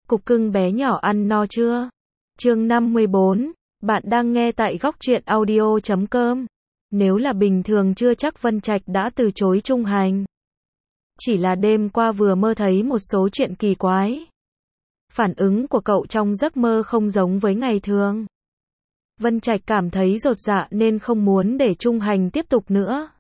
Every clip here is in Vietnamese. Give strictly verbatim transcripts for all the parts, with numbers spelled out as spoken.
Cục cưng bé nhỏ ăn no chưa? Chương năm mươi bốn, bạn đang nghe tại góc truyện audio chấm com. Nếu là bình thường chưa chắc Vân Trạch đã từ chối Trung Hành. Chỉ là đêm qua vừa mơ thấy một số chuyện kỳ quái. Phản ứng của cậu trong giấc mơ không giống với ngày thường. Vân Trạch cảm thấy dột dạ nên không muốn để Trung Hành tiếp tục nữa.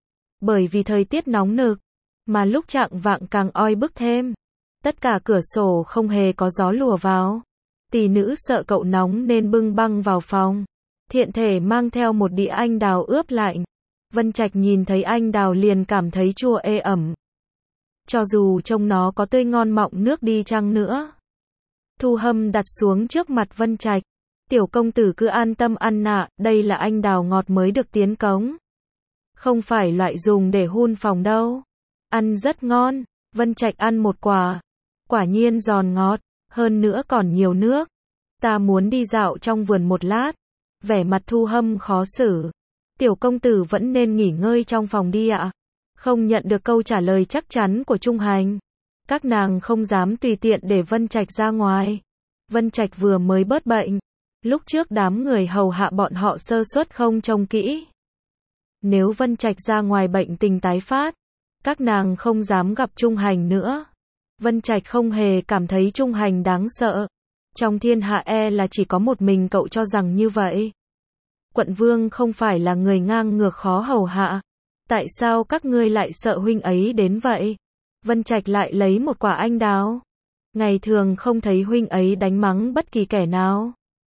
Bởi vì thời tiết nóng nực, mà lúc chạng vạng càng oi bức thêm. Tất cả cửa sổ không hề có gió lùa vào. Tỷ nữ sợ cậu nóng nên bưng băng vào phòng. Thiện thể mang theo một đĩa anh đào ướp lạnh. Vân Trạch nhìn thấy anh đào liền cảm thấy chua ê ẩm. Cho dù trông nó có tươi ngon mọng nước đi chăng nữa. Thu Hâm đặt xuống trước mặt Vân Trạch. Tiểu công tử cứ an tâm ăn nạ, đây là anh đào ngọt mới được tiến cống. Không phải loại dùng để hun phòng đâu. Ăn rất ngon. Vân Trạch ăn một quả. Quả nhiên giòn ngọt, hơn nữa còn nhiều nước. Ta muốn đi dạo trong vườn một lát. Vẻ mặt Thu Hâm khó xử. Tiểu công tử vẫn nên nghỉ ngơi trong phòng đi ạ. Không nhận được câu trả lời chắc chắn của Trung Hành. Các nàng không dám tùy tiện để Vân Trạch ra ngoài. Vân Trạch vừa mới bớt bệnh. Lúc trước đám người hầu hạ bọn họ sơ suất không trông kỹ. Nếu Vân Trạch ra ngoài bệnh tình tái phát, các nàng không dám gặp Trung Hành nữa. Vân Trạch không hề cảm thấy Trung Hành đáng sợ. Trong thiên hạ e là chỉ có một mình cậu cho rằng như vậy. Quận vương không phải là người ngang ngược khó hầu hạ. Tại sao các ngươi lại sợ huynh ấy đến vậy? Vân Trạch lại lấy một quả anh đào. Ngày thường không thấy huynh ấy đánh mắng bất kỳ kẻ nào.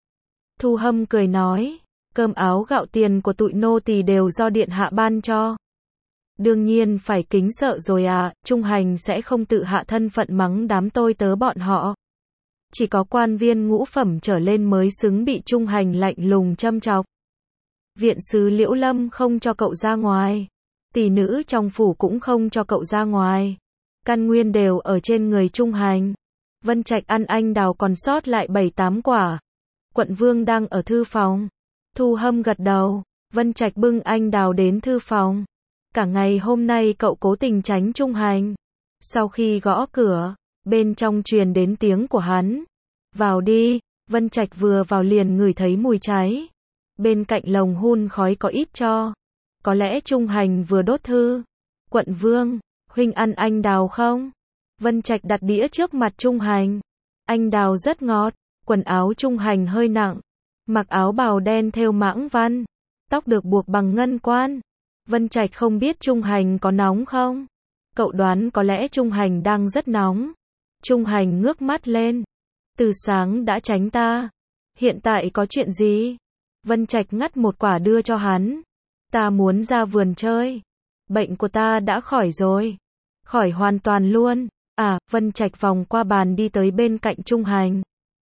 Thu Hâm cười nói, cơm áo gạo tiền của tụi nô tỳ đều do điện hạ ban cho. Đương nhiên phải kính sợ rồi à, Trung Hành sẽ không tự hạ thân phận mắng đám tôi tớ bọn họ. Chỉ có quan viên ngũ phẩm trở lên mới xứng bị Trung Hành lạnh lùng châm chọc. Viện sứ Liễu Lâm không cho cậu ra ngoài. Tỷ nữ trong phủ cũng không cho cậu ra ngoài. Căn nguyên đều ở trên người Trung Hành. Vân Trạch ăn anh đào còn sót lại bảy tám quả. Quận vương đang ở thư phòng. Thu Hâm gật đầu. Vân Trạch bưng anh đào đến thư phòng. Cả ngày hôm nay cậu cố tình tránh Trung Hành. Sau khi gõ cửa, bên trong truyền đến tiếng của hắn. Vào đi. Vân Trạch vừa vào liền ngửi thấy mùi cháy. Bên cạnh lồng hun khói có ít tro. Có lẽ Trung Hành vừa đốt thư. Quận vương, huynh ăn anh đào không? Vân Trạch đặt đĩa trước mặt Trung Hành. Anh đào rất ngọt. Quần áo Trung Hành hơi nặng. Mặc áo bào đen thêu mãng văn. Tóc được buộc bằng ngân quan. Vân Trạch không biết Trung Hành có nóng không? Cậu đoán có lẽ Trung Hành đang rất nóng. Trung Hành ngước mắt lên. Từ sáng đã tránh ta. Hiện tại có chuyện gì? Vân Trạch ngắt một quả đưa cho hắn. Ta muốn ra vườn chơi. Bệnh của ta đã khỏi rồi. Khỏi hoàn toàn luôn. À, Vân Trạch vòng qua bàn đi tới bên cạnh Trung Hành.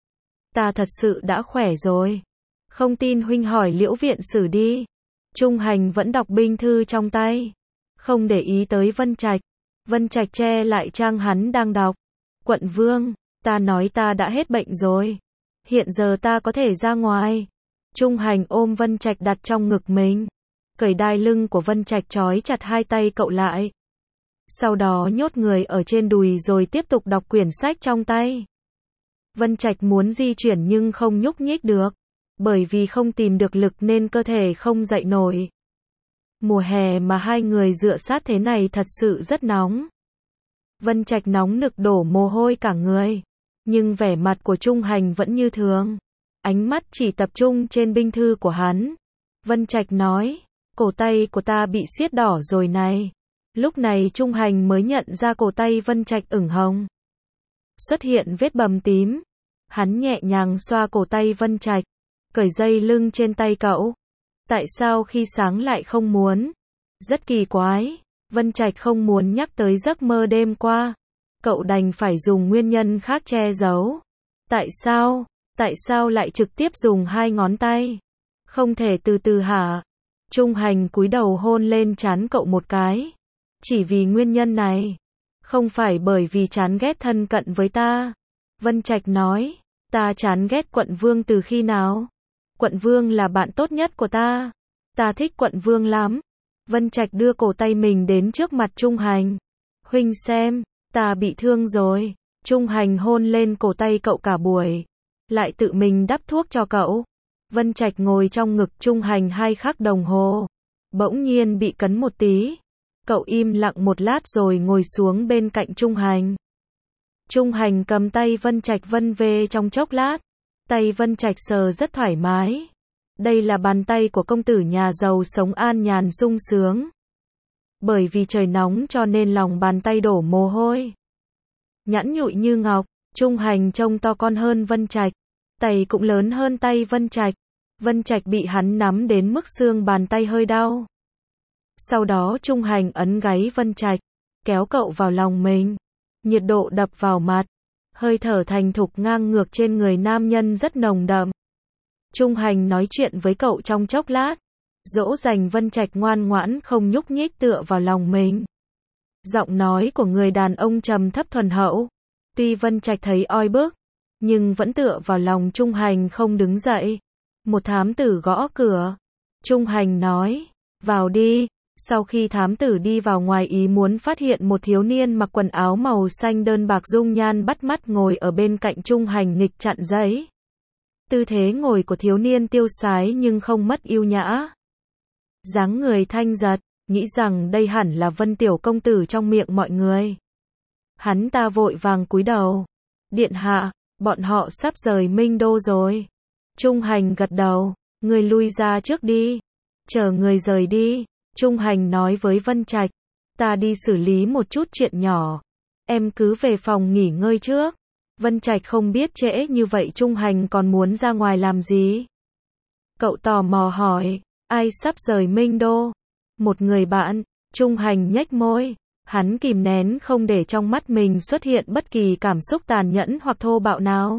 Ta thật sự đã khỏe rồi. Không tin huynh hỏi Liễu viện sử đi. Trung Hành vẫn đọc binh thư trong tay. Không để ý tới Vân Trạch. Vân Trạch che lại trang hắn đang đọc. Quận vương, ta nói ta đã hết bệnh rồi. Hiện giờ ta có thể ra ngoài. Trung Hành ôm Vân Trạch đặt trong ngực mình. Cởi đai lưng của Vân Trạch trói chặt hai tay cậu lại. Sau đó nhốt người ở trên đùi rồi tiếp tục đọc quyển sách trong tay. Vân Trạch muốn di chuyển nhưng không nhúc nhích được. Bởi vì không tìm được lực nên cơ thể không dậy nổi. Mùa hè mà hai người dựa sát thế này thật sự rất nóng. Vân Trạch nóng nực đổ mồ hôi cả người. Nhưng vẻ mặt của Trung Hành vẫn như thường. Ánh mắt chỉ tập trung trên binh thư của hắn. Vân Trạch nói, cổ tay của ta bị siết đỏ rồi này. Lúc này Trung Hành mới nhận ra cổ tay Vân Trạch ửng hồng. Xuất hiện vết bầm tím. Hắn nhẹ nhàng xoa cổ tay Vân Trạch. Cởi dây lưng trên tay cậu. Tại sao khi sáng lại không muốn? Rất kỳ quái. Vân Trạch không muốn nhắc tới giấc mơ đêm qua. Cậu đành phải dùng nguyên nhân khác che giấu. Tại sao? Tại sao lại trực tiếp dùng hai ngón tay? Không thể từ từ hả? Trung Hành cúi đầu hôn lên trán cậu một cái. Chỉ vì nguyên nhân này. Không phải bởi vì chán ghét thân cận với ta. Vân Trạch nói. Ta chán ghét quận vương từ khi nào? Quận vương là bạn tốt nhất của ta. Ta thích quận vương lắm. Vân Trạch đưa cổ tay mình đến trước mặt Trung Hành. Huynh xem, ta bị thương rồi. Trung Hành hôn lên cổ tay cậu cả buổi, lại tự mình đắp thuốc cho cậu. Vân Trạch ngồi trong ngực Trung Hành hai khắc đồng hồ, bỗng nhiên bị cấn một tí. Cậu im lặng một lát rồi ngồi xuống bên cạnh Trung Hành. Trung Hành cầm tay Vân Trạch vân về trong chốc lát, tay Vân Trạch sờ rất thoải mái. Đây là bàn tay của công tử nhà giàu sống an nhàn sung sướng. Bởi vì trời nóng cho nên lòng bàn tay đổ mồ hôi. Nhẵn nhụi như ngọc, Trung Hành trông to con hơn Vân Trạch, tay cũng lớn hơn tay Vân Trạch. Vân Trạch bị hắn nắm đến mức xương bàn tay hơi đau. Sau đó Trung Hành ấn gáy Vân Trạch, kéo cậu vào lòng mình. Nhiệt độ đập vào mặt, hơi thở thành thục ngang ngược trên người nam nhân rất nồng đậm. Trung Hành nói chuyện với cậu trong chốc lát, dỗ dành Vân Trạch ngoan ngoãn không nhúc nhích tựa vào lòng mình. Giọng nói của người đàn ông trầm thấp thuần hậu. Tuy Vân Trạch thấy oi bức, nhưng vẫn tựa vào lòng Trung Hành không đứng dậy. Một thám tử gõ cửa. Trung Hành nói, vào đi. Sau khi thám tử đi vào, ngoài ý muốn phát hiện một thiếu niên mặc quần áo màu xanh đơn bạc dung nhan bắt mắt ngồi ở bên cạnh Trung Hành nghịch chặn giấy. Tư thế ngồi của thiếu niên tiêu sái nhưng không mất yêu nhã. Dáng người thanh giật, nghĩ rằng đây hẳn là Vân tiểu công tử trong miệng mọi người. Hắn ta vội vàng cúi đầu. Điện hạ, bọn họ sắp rời Minh Đô rồi. Trung Hành gật đầu, người lui ra trước đi. Chờ người rời đi, Trung Hành nói với Vân Trạch, ta đi xử lý một chút chuyện nhỏ. Em cứ về phòng nghỉ ngơi trước. Vân Trạch không biết trễ như vậy Trung Hành còn muốn ra ngoài làm gì. Cậu tò mò hỏi, ai sắp rời Minh Đô? Một người bạn. Trung Hành nhếch môi. Hắn kìm nén không để trong mắt mình xuất hiện bất kỳ cảm xúc tàn nhẫn hoặc thô bạo nào.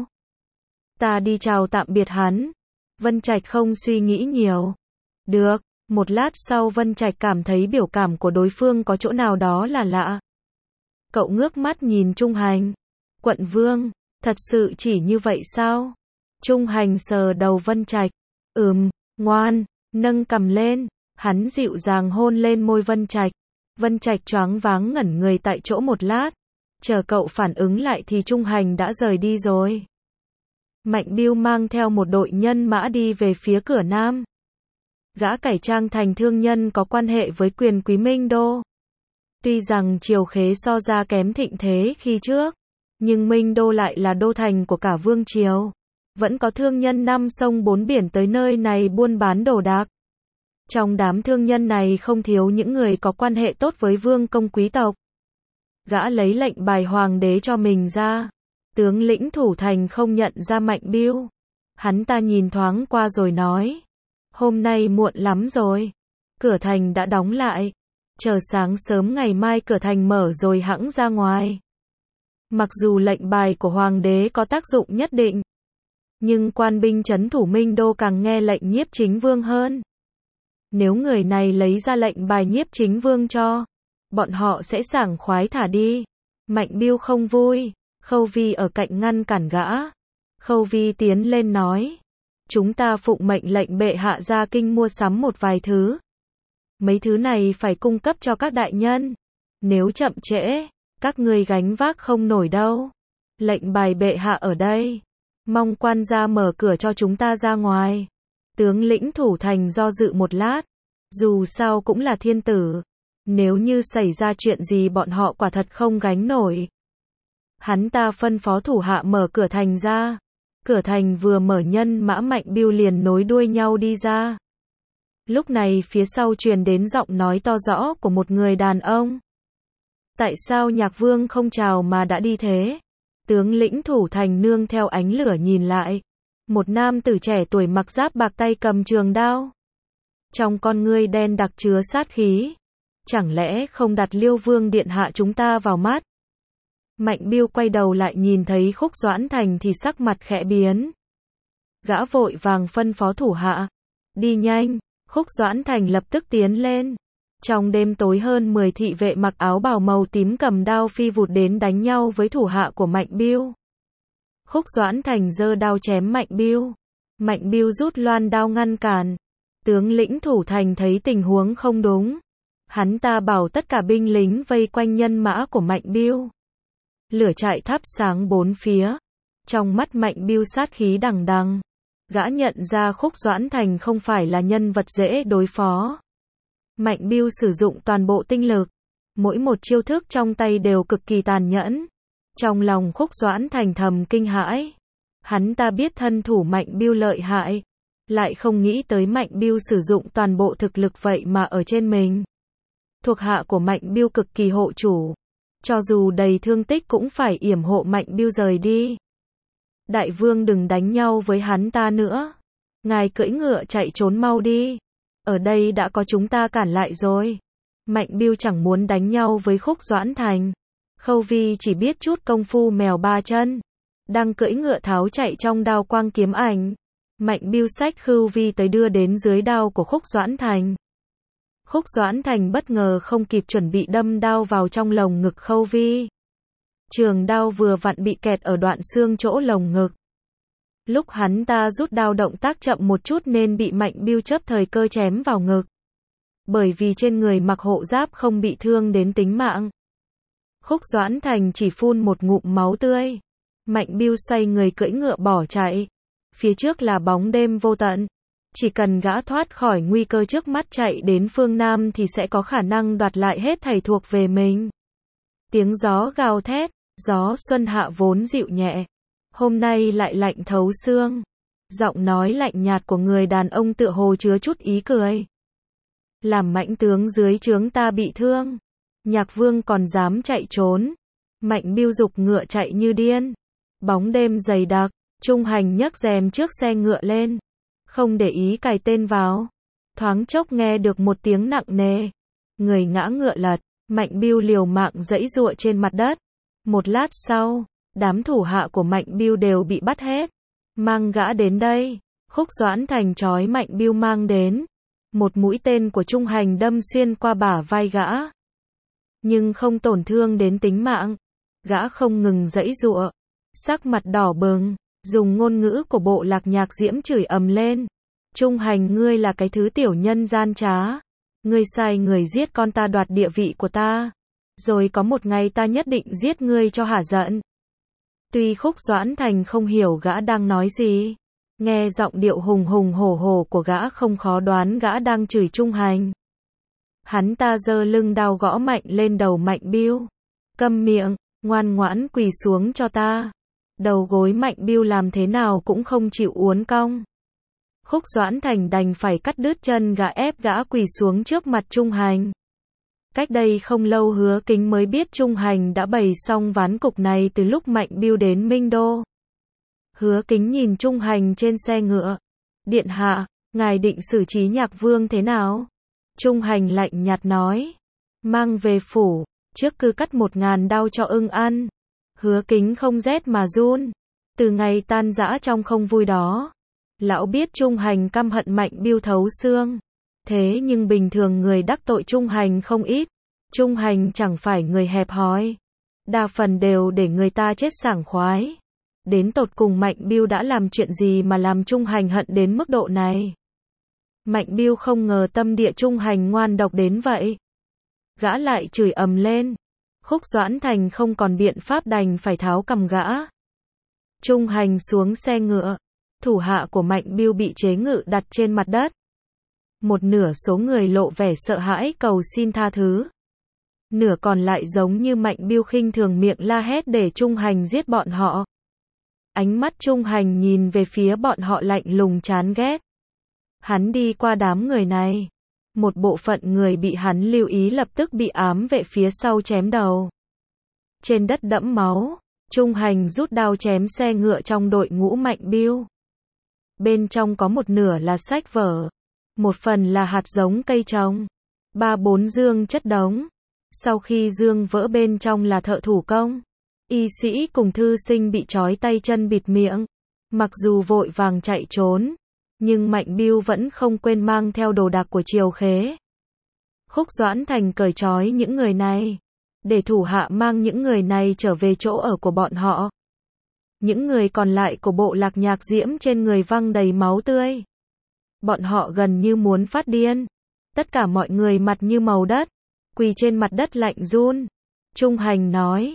Ta đi chào tạm biệt hắn. Vân Trạch không suy nghĩ nhiều. Được. Một lát sau Vân Trạch cảm thấy biểu cảm của đối phương có chỗ nào đó là lạ. Cậu ngước mắt nhìn Trung Hành. Quận vương, thật sự chỉ như vậy sao? Trung Hành sờ đầu Vân Trạch. Ừm, ngoan, nâng cằm lên. Hắn dịu dàng hôn lên môi Vân Trạch. Vân Trạch choáng váng ngẩn người tại chỗ một lát. Chờ cậu phản ứng lại thì Trung Hành đã rời đi rồi. Mạnh Biêu mang theo một đội nhân mã đi về phía cửa Nam. Gã cải trang thành thương nhân có quan hệ với quyền quý Minh Đô. Tuy rằng Triều Khế so ra kém thịnh thế khi trước, nhưng Minh Đô lại là đô thành của cả vương triều. Vẫn có thương nhân năm sông bốn biển tới nơi này buôn bán đồ đạc. Trong đám thương nhân này không thiếu những người có quan hệ tốt với vương công quý tộc. Gã lấy lệnh bài hoàng đế cho mình ra. Tướng lĩnh thủ thành không nhận ra Mạnh Biêu. Hắn ta nhìn thoáng qua rồi nói, hôm nay muộn lắm rồi. Cửa thành đã đóng lại. Chờ sáng sớm ngày mai cửa thành mở rồi hẵng ra ngoài. Mặc dù lệnh bài của hoàng đế có tác dụng nhất định, nhưng quan binh trấn thủ Minh Đô càng nghe lệnh nhiếp chính vương hơn. Nếu người này lấy ra lệnh bài nhiếp chính vương cho, bọn họ sẽ sảng khoái thả đi. Mạnh Biêu không vui. Khâu Vi ở cạnh ngăn cản gã. Khâu Vi tiến lên nói, chúng ta phụng mệnh lệnh bệ hạ ra kinh mua sắm một vài thứ. Mấy thứ này phải cung cấp cho các đại nhân. Nếu chậm trễ, các ngươi gánh vác không nổi đâu. Lệnh bài bệ hạ ở đây. Mong quan gia mở cửa cho chúng ta ra ngoài. Tướng lĩnh thủ thành do dự một lát. Dù sao cũng là thiên tử. Nếu như xảy ra chuyện gì bọn họ quả thật không gánh nổi. Hắn ta phân phó thủ hạ mở cửa thành ra. Cửa thành vừa mở, nhân mã Mạnh Biêu liền nối đuôi nhau đi ra. Lúc này phía sau truyền đến giọng nói to rõ của một người đàn ông. Tại sao Nhạc Vương không chào mà đã đi thế? Tướng lĩnh thủ thành nương theo ánh lửa nhìn lại. Một nam tử trẻ tuổi mặc giáp bạc, tay cầm trường đao. Trong con ngươi đen đặc chứa sát khí. Chẳng lẽ không đặt Liêu Vương điện hạ chúng ta vào mắt? Mạnh Biêu quay đầu lại nhìn thấy Khúc Doãn Thành thì sắc mặt khẽ biến. Gã vội vàng phân phó thủ hạ. Đi nhanh. Khúc Doãn Thành lập tức tiến lên. Trong đêm tối hơn mười thị vệ mặc áo bào màu tím cầm đao phi vụt đến đánh nhau với thủ hạ của Mạnh Biêu. Khúc Doãn Thành giơ đao chém Mạnh Biêu. Mạnh Biêu rút loan đao ngăn cản. Tướng lĩnh thủ thành thấy tình huống không đúng. Hắn ta bảo tất cả binh lính vây quanh nhân mã của Mạnh Biêu. Lửa chạy thắp sáng bốn phía. Trong mắt Mạnh Bưu sát khí đằng đằng. Gã nhận ra Khúc Doãn Thành không phải là nhân vật dễ đối phó. Mạnh Bưu sử dụng toàn bộ tinh lực. Mỗi một chiêu thức trong tay đều cực kỳ tàn nhẫn. Trong lòng Khúc Doãn Thành thầm kinh hãi. Hắn ta biết thân thủ Mạnh Bưu lợi hại. Lại không nghĩ tới Mạnh Bưu sử dụng toàn bộ thực lực vậy mà ở trên mình. Thuộc hạ của Mạnh Bưu cực kỳ hộ chủ. Cho dù đầy thương tích cũng phải yểm hộ Mạnh Bưu rời đi. Đại vương đừng đánh nhau với hắn ta nữa. Ngài cưỡi ngựa chạy trốn mau đi. Ở đây đã có chúng ta cản lại rồi. Mạnh Bưu chẳng muốn đánh nhau với Khúc Doãn Thành. Khâu Vi chỉ biết chút công phu mèo ba chân. Đang cưỡi ngựa tháo chạy trong đao quang kiếm ảnh. Mạnh Bưu xách Khâu Vi tới đưa đến dưới đao của Khúc Doãn Thành. Khúc Doãn Thành bất ngờ không kịp chuẩn bị đâm đao vào trong lồng ngực Khâu Vi. Trường đao vừa vặn bị kẹt ở đoạn xương chỗ lồng ngực. Lúc hắn ta rút đao động tác chậm một chút nên bị Mạnh Bưu chấp thời cơ chém vào ngực. Bởi vì trên người mặc hộ giáp không bị thương đến tính mạng. Khúc Doãn Thành chỉ phun một ngụm máu tươi. Mạnh Bưu xoay người cưỡi ngựa bỏ chạy. Phía trước là bóng đêm vô tận. Chỉ cần gã thoát khỏi nguy cơ trước mắt chạy đến phương Nam thì sẽ có khả năng đoạt lại hết thảy thuộc về mình. Tiếng gió gào thét, gió xuân hạ vốn dịu nhẹ. Hôm nay lại lạnh thấu xương. Giọng nói lạnh nhạt của người đàn ông tựa hồ chứa chút ý cười. Làm mãnh tướng dưới trướng ta bị thương. Nhạc Vương còn dám chạy trốn. Mạnh Bưu giục ngựa chạy như điên. Bóng đêm dày đặc, Trung Hành nhấc rèm trước xe ngựa lên. Không để ý cài tên vào. Thoáng chốc nghe được một tiếng nặng nề. Người ngã ngựa lật. Mạnh Bưu liều mạng giãy giụa trên mặt đất. Một lát sau, đám thủ hạ của Mạnh Bưu đều bị bắt hết. Mang gã đến đây. Khúc Doãn Thành trói Mạnh Bưu mang đến. Một mũi tên của Trung Hành đâm xuyên qua bả vai gã. Nhưng không tổn thương đến tính mạng. Gã không ngừng giãy giụa. Sắc mặt đỏ bừng. Dùng ngôn ngữ của bộ lạc nhạc diễm chửi ầm lên. Trung Hành, ngươi là cái thứ tiểu nhân gian trá. Ngươi sai người giết con ta đoạt địa vị của ta. Rồi có một ngày ta nhất định giết ngươi cho hả giận. Tuy Khúc Doãn Thành không hiểu gã đang nói gì. Nghe giọng điệu hùng hùng hổ hổ của gã không khó đoán gã đang chửi Trung Hành. Hắn ta giơ lưng đao gõ mạnh lên đầu Mạnh Bưu. Câm miệng, ngoan ngoãn quỳ xuống cho ta. Đầu gối Mạnh Bưu làm thế nào cũng không chịu uốn cong. Khúc Doãn Thành đành phải cắt đứt chân gã ép gã quỳ xuống trước mặt Trung Hành. Cách đây không lâu Hứa Kính mới biết Trung Hành đã bày xong ván cục này từ lúc Mạnh Bưu đến Minh Đô. Hứa Kính nhìn Trung Hành trên xe ngựa. Điện hạ, ngài định xử trí Nhạc Vương thế nào? Trung Hành lạnh nhạt nói. Mang về phủ, trước cứ cắt một ngàn đao cho ưng ăn. Hứa Kính không rét mà run. Từ ngày tan rã trong không vui đó. Lão biết Trung Hành căm hận Mạnh Bưu thấu xương. Thế nhưng bình thường người đắc tội Trung Hành không ít. Trung Hành chẳng phải người hẹp hòi. Đa phần đều để người ta chết sảng khoái. Đến tột cùng Mạnh Bưu đã làm chuyện gì mà làm Trung Hành hận đến mức độ này. Mạnh Bưu không ngờ tâm địa Trung Hành ngoan độc đến vậy. Gã lại chửi ầm lên. Khúc Doãn Thành không còn biện pháp đành phải tháo cầm gã. Trung Hành xuống xe ngựa. Thủ hạ của Mạnh Bưu bị chế ngự đặt trên mặt đất. Một nửa số người lộ vẻ sợ hãi cầu xin tha thứ. Nửa còn lại giống như Mạnh Bưu khinh thường miệng la hét để Trung Hành giết bọn họ. Ánh mắt Trung Hành nhìn về phía bọn họ lạnh lùng chán ghét. Hắn đi qua đám người này. Một bộ phận người bị hắn lưu ý lập tức bị ám vệ phía sau chém đầu. Trên đất đẫm máu, Trung Hành rút đao chém xe ngựa trong đội ngũ Mạnh Bưu. Bên trong có một nửa là sách vở. Một phần là hạt giống cây trồng. Ba bốn dương chất đống. Sau khi dương vỡ bên trong là thợ thủ công. Y sĩ cùng thư sinh bị trói tay chân bịt miệng. Mặc dù vội vàng chạy trốn. Nhưng Mạnh Bưu vẫn không quên mang theo đồ đạc của Triều Khế. Khúc Doãn Thành cởi trói những người này. Để thủ hạ mang những người này trở về chỗ ở của bọn họ. Những người còn lại của bộ lạc nhạc diễm trên người văng đầy máu tươi. Bọn họ gần như muốn phát điên. Tất cả mọi người mặt như màu đất. Quỳ trên mặt đất lạnh run. Trung Hành nói.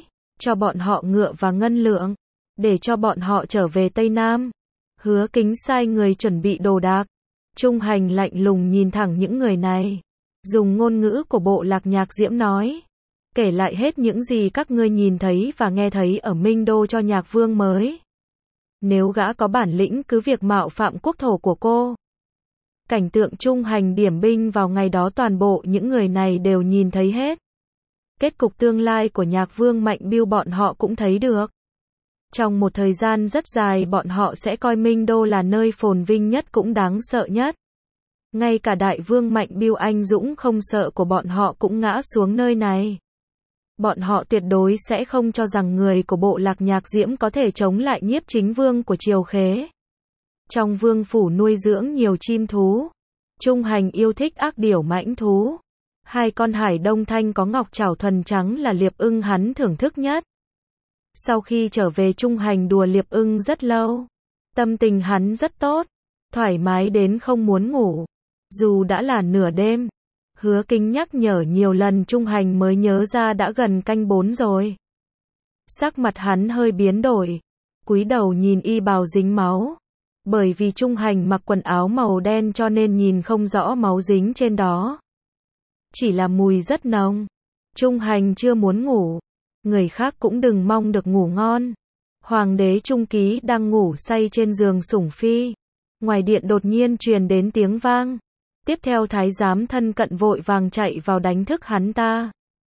cho bọn họ ngựa và ngân lượng, để cho bọn họ trở về Tây Nam. Hứa Kính sai người chuẩn bị đồ đạc. Trung Hành lạnh lùng nhìn thẳng những người này, dùng ngôn ngữ của bộ lạc Nhạc Diễm nói, kể lại hết những gì các ngươi nhìn thấy và nghe thấy ở Minh Đô cho Nhạc Vương mới. Nếu gã có bản lĩnh cứ việc mạo phạm quốc thổ của cô. Cảnh tượng Trung Hành điểm binh vào ngày đó toàn bộ những người này đều nhìn thấy hết. Kết cục tương lai của Nhạc Vương Mạnh Bưu bọn họ cũng thấy được. Trong một thời gian rất dài bọn họ sẽ coi Minh Đô là nơi phồn vinh nhất cũng đáng sợ nhất. Ngay cả Đại Vương Mạnh Bưu anh dũng không sợ của bọn họ cũng ngã xuống nơi này. Bọn họ tuyệt đối sẽ không cho rằng người của bộ lạc Nhạc Diễm có thể chống lại Nhiếp Chính Vương của Triều Khế. Trong vương phủ nuôi dưỡng nhiều chim thú. Trung Hành yêu thích ác điểu mãnh thú. Hai con hải đông thanh có ngọc trảo thuần trắng là liệp ưng hắn thưởng thức nhất. Sau khi trở về Trung Hành đùa liệp ưng rất lâu. Tâm tình hắn rất tốt. Thoải mái đến không muốn ngủ. Dù đã là nửa đêm. Hứa Kính nhắc nhở nhiều lần Trung Hành mới nhớ ra đã gần canh bốn rồi. Sắc mặt hắn hơi biến đổi. Cúi đầu nhìn y bào dính máu. Bởi vì Trung Hành mặc quần áo màu đen cho nên nhìn không rõ máu dính trên đó. Chỉ là mùi rất nồng. Trung Hành chưa muốn ngủ. Người khác cũng đừng mong được ngủ ngon. Hoàng đế Trung Ký đang ngủ say trên giường sủng phi. Ngoài điện đột nhiên truyền đến tiếng vang. Tiếp theo thái giám thân cận vội vàng chạy vào đánh thức hắn ta.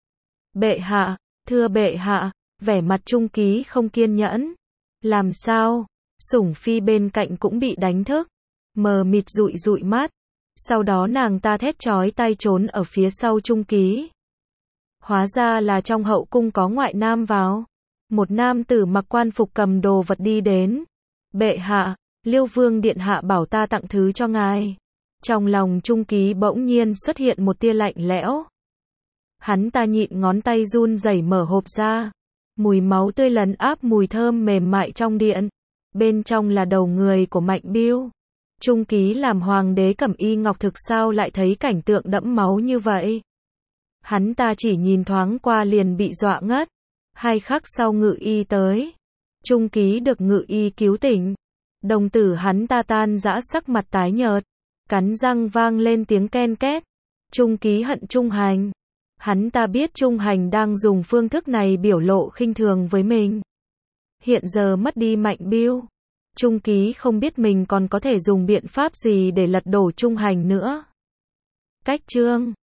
Bệ hạ, thưa bệ hạ, vẻ mặt Trung Ký không kiên nhẫn. Làm sao? Sủng phi bên cạnh cũng bị đánh thức. Mờ mịt dụi dụi mắt. Sau đó nàng ta thét chói tai trốn ở phía sau Trung Ký. Hóa ra là trong hậu cung có ngoại nam vào. Một nam tử mặc quan phục cầm đồ vật đi đến. Bệ hạ, Liêu Vương điện hạ bảo ta tặng thứ cho ngài. Trong lòng Trung Ký bỗng nhiên xuất hiện một tia lạnh lẽo. Hắn ta nhịn ngón tay run rẩy mở hộp ra. Mùi máu tươi lấn áp mùi thơm mềm mại trong điện. Bên trong là đầu người của Mạnh Bưu. Trung Ký làm hoàng đế Cẩm Y Ngọc thực sao lại thấy cảnh tượng đẫm máu như vậy. Hắn ta chỉ nhìn thoáng qua liền bị dọa ngất. Hai khắc sau ngự y tới. Trung Ký được ngự y cứu tỉnh. Đồng tử hắn ta tan rã sắc mặt tái nhợt. Cắn răng vang lên tiếng ken két. Trung Ký hận Trung Hành. Hắn ta biết Trung Hành đang dùng phương thức này biểu lộ khinh thường với mình. Hiện giờ mất đi Mạnh Bưu. Trung Ký không biết mình còn có thể dùng biện pháp gì để lật đổ Trung Hành nữa. Cách chương